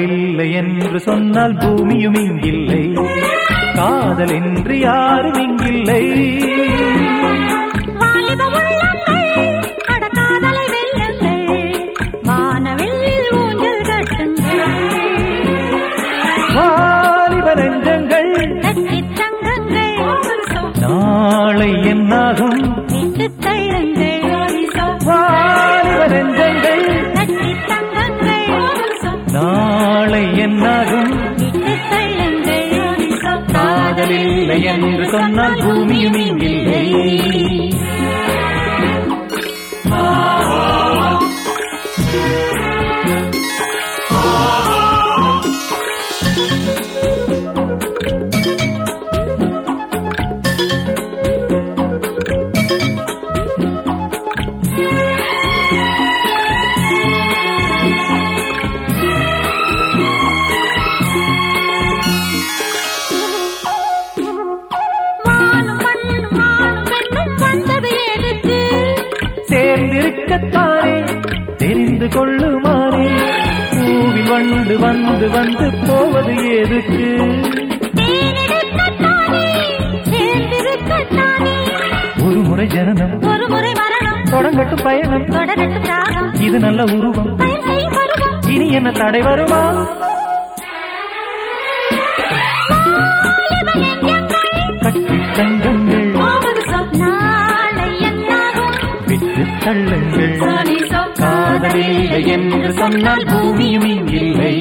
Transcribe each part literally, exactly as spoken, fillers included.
காதலில்லை என்று சொன்னால் பூமியும் இங்கில்லை, காதல் என்று யாரும் இங்கில்லை. வாலிப நெஞ்சங்கள் நாளை என்னாகும், வாலிப நெஞ்சங்கள் நாளை என்னாகும். காதலில்லை என்று சொன்னால் பூமியும் இங்கில்லை. சேர்ந்திருக்கத்தானே தெரிந்து கொள்ளுமாறே, பூவில் வந்து வந்து வந்து போவது எதுக்கு? ஒரு முறை ஜனனம், ஒரு முறை மரணம், தொடங்கட்டும் பயணம், தொடரட்டும் ராகம், இது நல்ல உருவம், இனி என்ன தடை வருமா? கட்டி தங்கங்கள் விட்டு தள்ளுங்கள், காதலில்லை என்று சொன்னால் பூமியும் இங்கில்லை.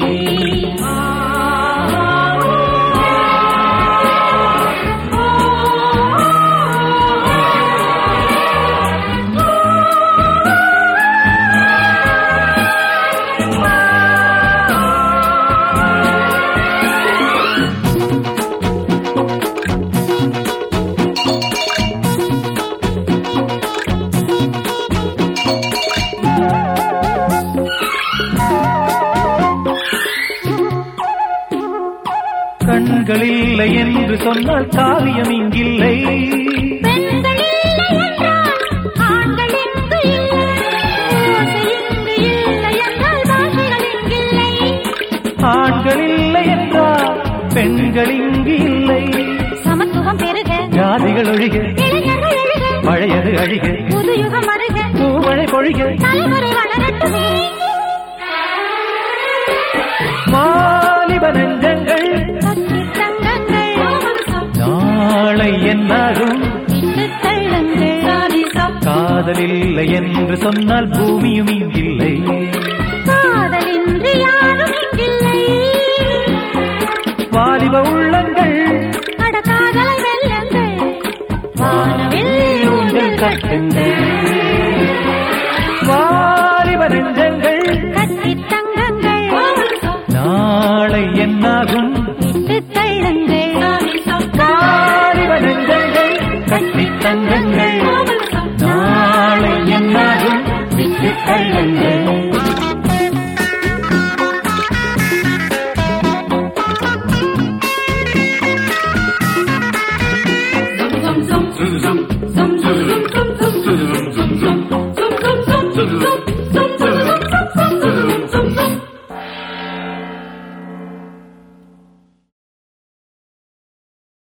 கண்களில்லை என்று சொன்னால் காவியம் இங்கில்லை, ஆண்களில்லை என்றால் பெண்கள் இங்கு இல்லை. சமத்துவம் பெருக, ஜாதிகள் ஒழிக, பழையது அழிக, புது யுகம் அருக, பூமழை பொழிக, தலைமுறை வளரட்டுமே. வாலிப நெஞ்சங்கள் நாளை என்னாகும், காதலில்லை என்று சொன்னால் பூமியும் இங்கில்லை. வாலிப உள்ளங்கள் வானவில் ஊஞ்சல் கட்டுங்கள், வாலிப நெஞ்சங்கள் நாளை என்னாகும், வாலிப நெஞ்சங்கள் கட்டி தங்கங்கள், நாளை என்னாகும் விட்டு தள்ளுங்கள்.